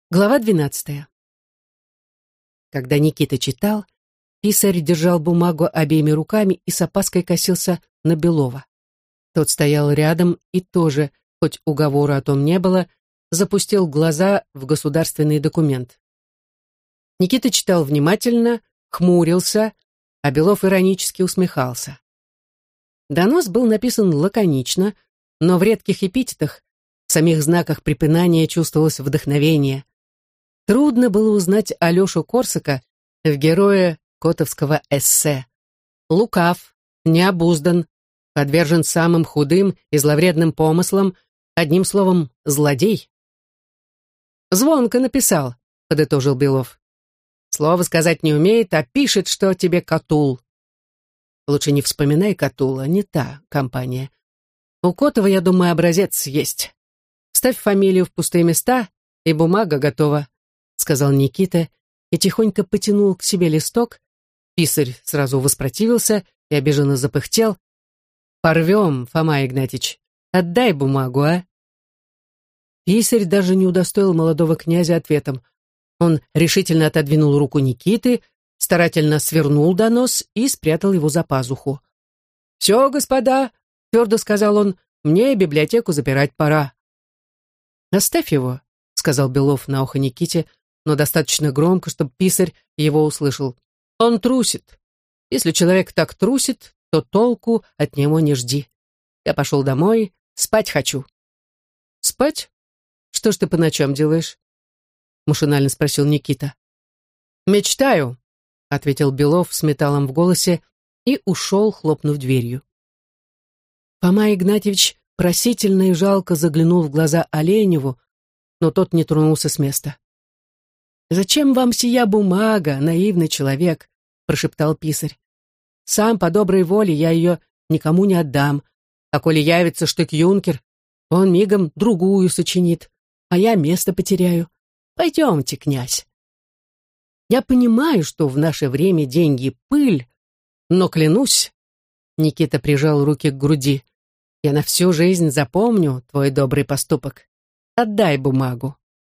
Глава 12. Когда Никита читал, писарь держал бумагу обеими руками и с опаской косился на Белова. Тот стоял рядом и тоже, хоть уговора о том не было, запустил глаза в государственный документ. Никита читал внимательно, хмурился, а Белов иронически усмехался. Донос был написан лаконично, но в редких эпитетах, в самих знаках препинания чувствовалось вдохновение. Трудно было узнать Алешу Корсака в герое котовского эссе. Лукав, необуздан, подвержен самым худым и зловредным помыслам, одним словом, злодей. «Звонко написал», — подытожил Белов. «Слово сказать не умеет, а пишет, что тебе Катул». Лучше не вспоминай Катула, не та компания. У Котова, я думаю, образец есть. Ставь фамилию в пустые места, и бумага готова, — сказал Никита и тихонько потянул к себе листок. Писарь сразу воспротивился и обиженно запыхтел. «Порвем, Фома Игнатьич, отдай бумагу, а?» Писарь даже не удостоил молодого князя ответом. Он решительно отодвинул руку Никиты, старательно свернул донос и спрятал его за пазуху. «Все, господа», — твердо сказал он, — «мне библиотеку запирать пора». «Оставь его», — сказал Белов на ухо Никите, но достаточно громко, чтобы писарь его услышал. «Он трусит. Если человек так трусит, то толку от него не жди. Я пошел домой, спать хочу». «Спать? Что ж ты по ночам делаешь?» — машинально спросил Никита. «Мечтаю», — ответил Белов с металлом в голосе и ушел, хлопнув дверью. Фома Игнатьевич просительно и жалко заглянул в глаза Оленеву, но тот не тронулся с места. «Зачем вам сия бумага, наивный человек?» — прошептал писарь. «Сам по доброй воле я ее никому не отдам, а коли явится штык-юнкер, он мигом другую сочинит, а я место потеряю. Пойдемте, князь. Я понимаю, что в наше время деньги — пыль, но клянусь...» Никита прижал руки к груди. «Я на всю жизнь запомню твой добрый поступок. Отдай бумагу».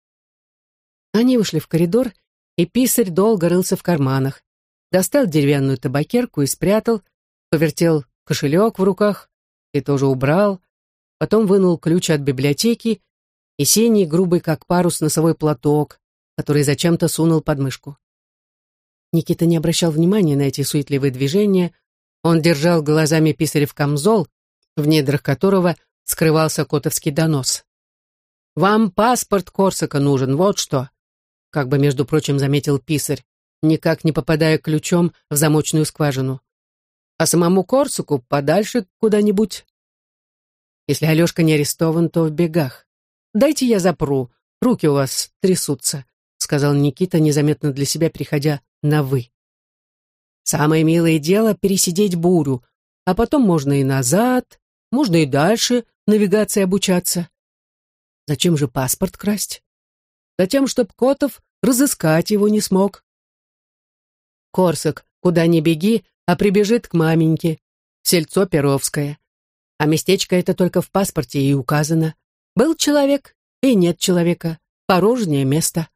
Они вышли в коридор, и писарь долго рылся в карманах, достал деревянную табакерку и спрятал, повертел кошелек в руках и тоже убрал, потом вынул ключ от библиотеки и синий, грубый как парус, носовой платок, который зачем-то сунул под мышку. Никита не обращал внимания на эти суетливые движения. Он держал глазами писарев камзол, в недрах которого скрывался котовский донос. «Вам паспорт Корсака нужен, вот что», — как бы, между прочим, заметил писарь, никак не попадая ключом в замочную скважину. «А самому Корсаку подальше куда-нибудь. Если Алешка не арестован, то в бегах. Дайте я запру, руки у вас трясутся», — сказал Никита, незаметно для себя переходя на «вы». «Самое милое дело — пересидеть бурю, а потом можно и назад, можно и дальше навигации обучаться. Зачем же паспорт красть? Затем, чтоб Котов разыскать его не смог. Корсак, куда ни беги, а прибежит к маменьке, сельцо Перовское. А местечко это только в паспорте и указано. Был человек и нет человека, порожнее место».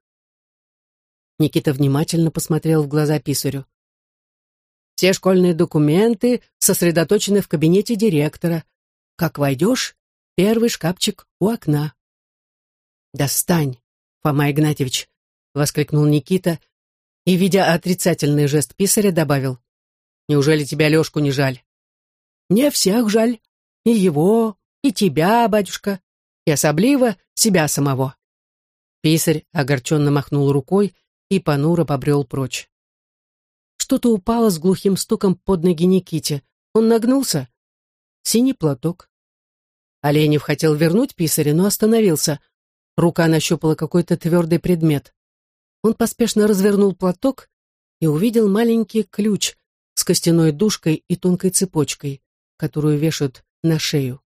Никита внимательно посмотрел в глаза писарю. «Все школьные документы сосредоточены в кабинете директора. Как войдешь, первый шкафчик у окна». «Достань, Фома Игнатьевич», — воскликнул Никита и, видя отрицательный жест писаря, добавил: «Неужели тебя Лешку не жаль?» «Мне всех жаль, и его, и тебя, батюшка, и особливо себя самого». Писарь огорченно махнул рукой и понуро побрел прочь. Что-то упало с глухим стуком под ноги Никите. Он нагнулся. Синий платок. Оленев хотел вернуть писаря, но остановился. Рука нащупала какой-то твердый предмет. Он поспешно развернул платок и увидел маленький ключ с костяной дужкой и тонкой цепочкой, которую вешают на шею.